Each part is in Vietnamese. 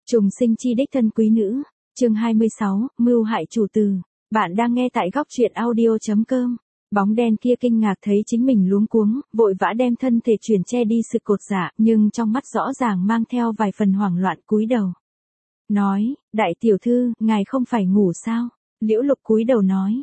Trùng sinh chi đích thân quý nữ, chương 26, mưu hại chủ tử. Bạn đang nghe tại góc truyện audio.com. Bóng đen kia kinh ngạc thấy chính mình luống cuống, vội vã đem thân thể chuyển che đi sự cột dạ, nhưng trong mắt rõ ràng mang theo vài phần hoảng loạn cúi đầu. Nói, đại tiểu thư, ngài không phải ngủ sao? Liễu Lục cúi đầu nói,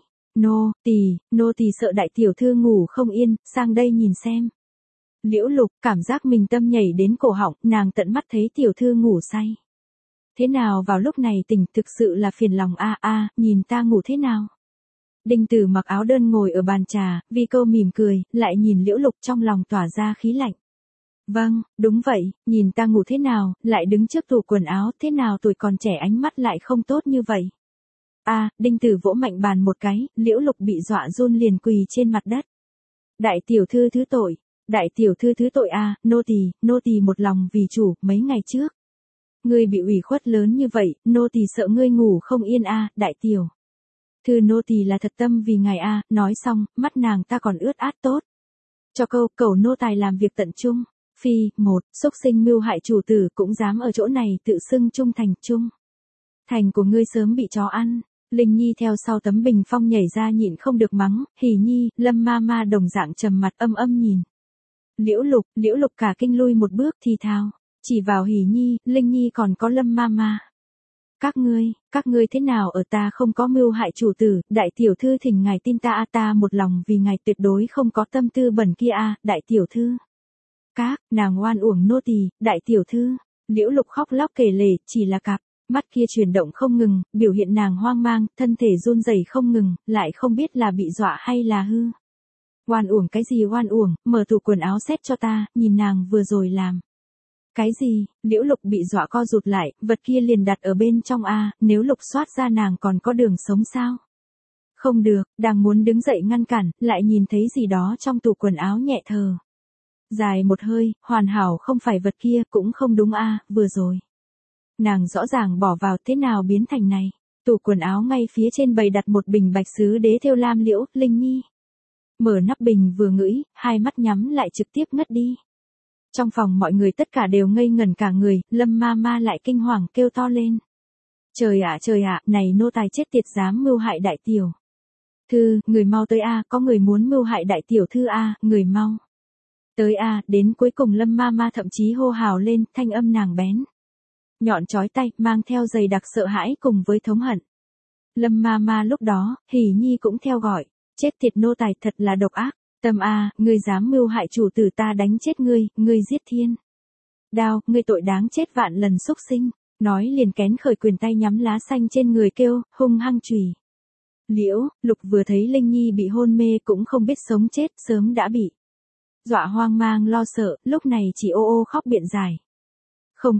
nô tỳ sợ đại tiểu thư ngủ không yên, sang đây nhìn xem. Liễu Lục cảm giác mình tâm nhảy đến cổ họng, nàng tận mắt thấy tiểu thư ngủ say. Thế nào vào lúc này tỉnh, thực sự là phiền lòng nhìn ta ngủ thế nào. Đinh Tử mặc áo đơn ngồi ở bàn trà, Vi Câu mỉm cười, lại nhìn Liễu Lục trong lòng tỏa ra khí lạnh. Vâng, đúng vậy, nhìn ta ngủ thế nào, lại đứng trước tủ quần áo, thế nào tuổi còn trẻ ánh mắt lại không tốt như vậy. Đinh Tử vỗ mạnh bàn một cái, Liễu Lục bị dọa run liền quỳ trên mặt đất. Đại tiểu thư thứ tội, đại tiểu thư thứ tội nô tỳ một lòng vì chủ, mấy ngày trước. Ngươi bị ủy khuất lớn như vậy, nô tỳ sợ ngươi ngủ không yên đại tiểu thư nô tỳ là thật tâm vì ngài nói xong, mắt nàng ta còn ướt át tốt. Cho cầu nô tài làm việc tận trung. Phi, xúc sinh mưu hại chủ tử cũng dám ở chỗ này tự xưng trung thành trung. Thành của ngươi sớm bị chó ăn. Linh Nhi theo sau tấm bình phong nhảy ra nhịn không được mắng, Hỉ Nhi, Lâm ma đồng dạng trầm mặt âm nhìn. Liễu Lục cả kinh lui một bước thì thào, chỉ vào Hỉ Nhi, Linh Nhi còn có Lâm ma. Các ngươi thế nào ở ta không có mưu hại chủ tử, đại tiểu thư thỉnh ngài tin ta ta một lòng vì ngài tuyệt đối không có tâm tư bẩn kia đại tiểu thư. Nàng oan uổng nô tỳ, đại tiểu thư. Liễu Lục khóc lóc kể lể, chỉ là cặp mắt kia chuyển động không ngừng, biểu hiện nàng hoang mang, thân thể run rẩy không ngừng, lại không biết là bị dọa hay là hư. Oan uổng cái gì oan uổng, mở tủ quần áo xét cho ta, nhìn nàng vừa rồi làm. Cái gì, Liễu Lục bị dọa co rụt lại, vật kia liền đặt ở bên trong nếu lục soát ra nàng còn có đường sống sao? Không được, đang muốn đứng dậy ngăn cản, lại nhìn thấy gì đó trong tủ quần áo nhẹ thở. Dài một hơi, hoàn hảo không phải vật kia, cũng không đúng vừa rồi. Nàng rõ ràng bỏ vào thế nào biến thành này. Tủ quần áo ngay phía trên bày đặt một bình bạch sứ đế thêu lam liễu, Linh Nhi. Mở nắp bình vừa ngửi, hai mắt nhắm lại trực tiếp ngất đi. Trong phòng mọi người tất cả đều ngây ngẩn cả người, Lâm ma lại kinh hoàng kêu to lên. Trời ạ, này nô tài chết tiệt dám mưu hại đại tiểu thư, người mau tới có người muốn mưu hại đại tiểu thư người mau. Tới đến cuối cùng Lâm ma thậm chí hô hào lên, thanh âm nàng bén. Nhọn chói tay, mang theo dày đặc sợ hãi cùng với thống hận. Lâm ma lúc đó, Hỉ Nhi cũng theo gọi, chết tiệt nô tài thật là độc ác. Tâm ngươi dám mưu hại chủ tử ta đánh chết ngươi giết thiên. Đao, ngươi tội đáng chết vạn lần xúc sinh, nói liền kén khởi quyền tay nhắm lá xanh trên người kêu, hung hăng chùy. Liễu Lục vừa thấy Linh Nhi bị hôn mê cũng không biết sống chết, sớm đã bị dọa hoang mang lo sợ, lúc này chỉ ô khóc biện giải. Không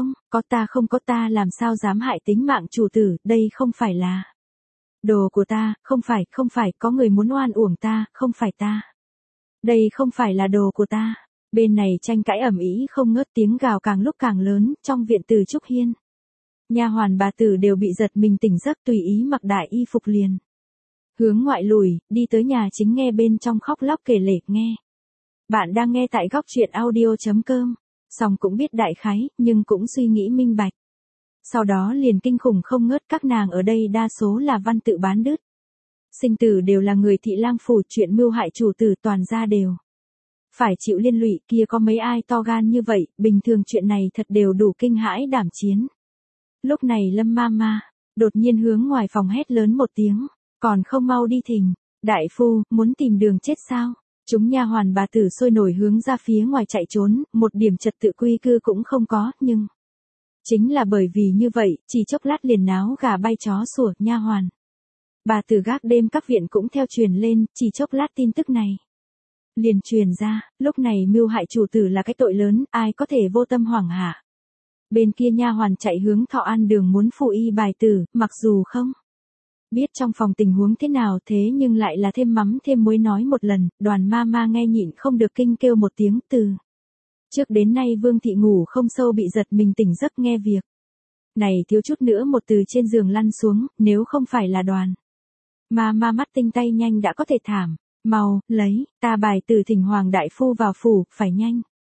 có ta làm sao dám hại tính mạng chủ tử, đây không phải là đồ của ta, không phải, có người muốn oan uổng ta, không phải ta. Đây không phải là đồ của ta. Bên này tranh cãi ầm ĩ không ngớt, tiếng gào càng lúc càng lớn, trong viện Từ Trúc Hiên. Nha hoàn bà tử đều bị giật mình tỉnh giấc tùy ý mặc đại y phục liền. Hướng ngoại lùi, đi tới nhà chính nghe bên trong khóc lóc kể lể nghe. Bạn đang nghe tại góc truyện audio.com, song cũng biết đại khái, nhưng cũng suy nghĩ minh bạch. Sau đó liền kinh khủng không ngớt, các nàng ở đây đa số là văn tự bán đứt. Sinh tử đều là người thị lang phủ, chuyện mưu hại chủ tử toàn ra đều phải chịu liên lụy, kia có mấy ai to gan như vậy, bình thường chuyện này thật đều đủ kinh hãi đảm chiến. Lúc này Lâm ma đột nhiên hướng ngoài phòng hét lớn một tiếng, còn không mau đi thình, đại phu, muốn tìm đường chết sao? Chúng nha hoàn bà tử sôi nổi hướng ra phía ngoài chạy trốn, một điểm trật tự quy cư cũng không có, nhưng chính là bởi vì như vậy, chỉ chốc lát liền náo gà bay chó sủa, nha hoàn bà tử gác đêm các viện cũng theo truyền lên, chỉ chốc lát tin tức này liền truyền ra, lúc này mưu hại chủ tử là cái tội lớn, ai có thể vô tâm hoảng hạ. Bên kia nha hoàn chạy hướng Thọ An đường muốn phụ y bài tử, mặc dù không biết trong phòng tình huống thế nào, thế nhưng lại là thêm mắm thêm muối nói một lần, Đoàn ma nghe nhịn không được kinh kêu một tiếng. Từ trước đến nay Vương thị ngủ không sâu bị giật mình tỉnh giấc nghe việc này, thiếu chút nữa một từ trên giường lăn xuống, nếu không phải là Đoàn ma mắt tinh tay nhanh đã có thể thảm. Mau lấy ta bài từ thỉnh hoàng đại phu vào phủ, phải nhanh.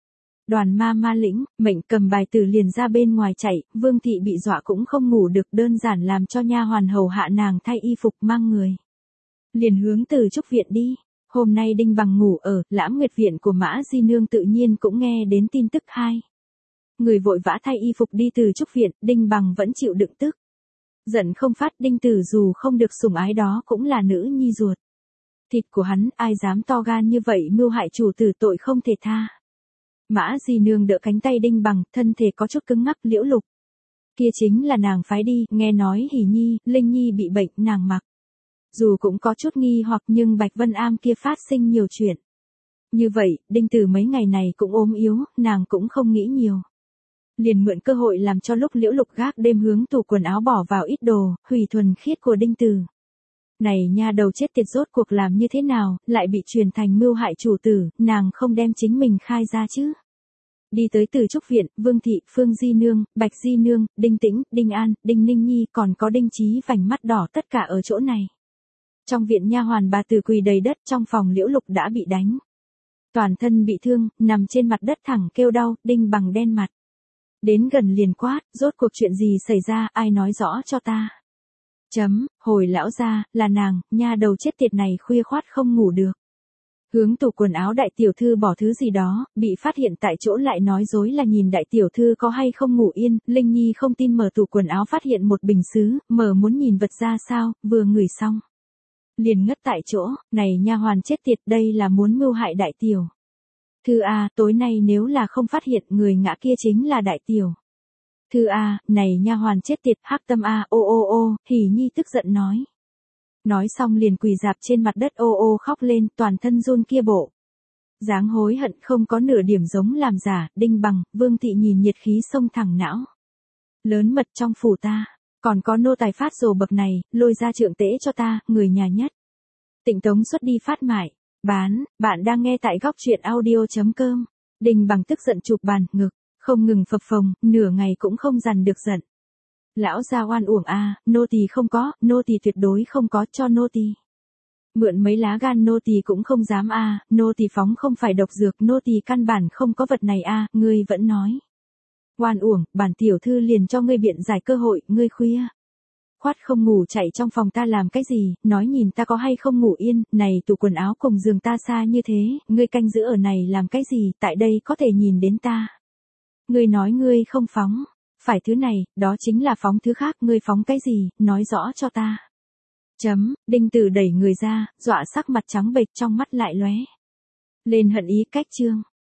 Đoàn ma lĩnh, mệnh cầm bài tử liền ra bên ngoài chạy, Vương thị bị dọa cũng không ngủ được, đơn giản làm cho nha hoàn hầu hạ nàng thay y phục mang người. Liền hướng Từ Trúc viện đi. Hôm nay Đinh Bằng ngủ ở Lãm Nguyệt viện của Mã Di Nương tự nhiên cũng nghe đến tin tức hay. Người vội vã thay y phục đi Từ Trúc viện, Đinh Bằng vẫn chịu đựng tức. Giận không phát, Đinh Tử dù không được sủng ái đó cũng là nữ nhi ruột. Thịt của hắn, ai dám to gan như vậy mưu hại chủ tử, tội không thể tha. Mã Di Nương đỡ cánh tay Đinh Bằng, thân thể có chút cứng ngắc. Liễu Lục kia chính là nàng phái đi, nghe nói Hỷ Nhi, Linh Nhi bị bệnh, nàng mặc. Dù cũng có chút nghi hoặc nhưng Bạch Vân Am kia phát sinh nhiều chuyện. Như vậy, Đinh Tử mấy ngày này cũng ốm yếu, nàng cũng không nghĩ nhiều. Liền mượn cơ hội làm cho lúc Liễu Lục gác đêm hướng tủ quần áo bỏ vào ít đồ, hủy thuần khiết của Đinh Tử. Này nha đầu chết tiệt, rốt cuộc làm như thế nào, lại bị truyền thành mưu hại chủ tử, nàng không đem chính mình khai ra chứ. Đi tới Từ Trúc viện, Vương thị, Phương Di Nương, Bạch Di Nương, Đinh Tĩnh, Đinh An, Đinh Ninh Nhi còn có Đinh Chí vành mắt đỏ tất cả ở chỗ này. Trong viện nha hoàn bà tử quỳ đầy đất, trong phòng Liễu Lục đã bị đánh. Toàn thân bị thương, nằm trên mặt đất thẳng kêu đau, Đinh Bằng đen mặt. Đến gần liền quát, rốt cuộc chuyện gì xảy ra, ai nói rõ cho ta. Hồi lão gia, là nàng, nha đầu chết tiệt này khuya khoát không ngủ được. Hướng tủ quần áo đại tiểu thư bỏ thứ gì đó, bị phát hiện tại chỗ lại nói dối là nhìn đại tiểu thư có hay không ngủ yên, Linh Nhi không tin mở tủ quần áo phát hiện một bình sứ, mở muốn nhìn vật ra sao, vừa ngửi xong. Liền ngất tại chỗ, này nha hoàn chết tiệt, đây là muốn mưu hại đại tiểu thư a, tối nay nếu là không phát hiện người ngã kia chính là đại tiểu thư a, này nha hoàn chết tiệt, hắc tâm a, ô, Hỷ Nhi tức giận nói. Nói xong liền quỳ dạp trên mặt đất ô khóc lên, toàn thân run kia bộ. Dáng hối hận không có nửa điểm giống làm giả. Đinh Bằng, Vương thị nhìn nhiệt khí xông thẳng não. Lớn mật trong phủ ta, còn có nô tài phát rồ bậc này, lôi ra trượng tễ cho ta, người nhà nhất. Tịnh tống xuất đi phát mại, bán, bạn đang nghe tại góc truyện audio.com. Đinh Bằng tức giận chụp bàn, ngực, không ngừng phập phồng, nửa ngày cũng không dằn được giận. Lão gia oan uổng a, nô tỳ không có, nô tỳ tuyệt đối không có, cho nô tỳ mượn mấy lá gan, nô tỳ cũng không dám a, nô tỳ phóng không phải độc dược, nô tỳ căn bản không có vật này a, ngươi vẫn nói. Oan uổng, bản tiểu thư liền cho ngươi biện giải cơ hội, ngươi khuya khoát không ngủ chạy trong phòng ta làm cái gì, nói nhìn ta có hay không ngủ yên, này tủ quần áo cùng giường ta xa như thế, ngươi canh giữ ở này làm cái gì, tại đây có thể nhìn đến ta. Ngươi nói ngươi không phóng. Phải thứ này, đó chính là phóng thứ khác, ngươi phóng cái gì, nói rõ cho ta. Đinh Tử đẩy người ra, dọa sắc mặt trắng bệch, trong mắt lại lóe lên hận ý. Cách chương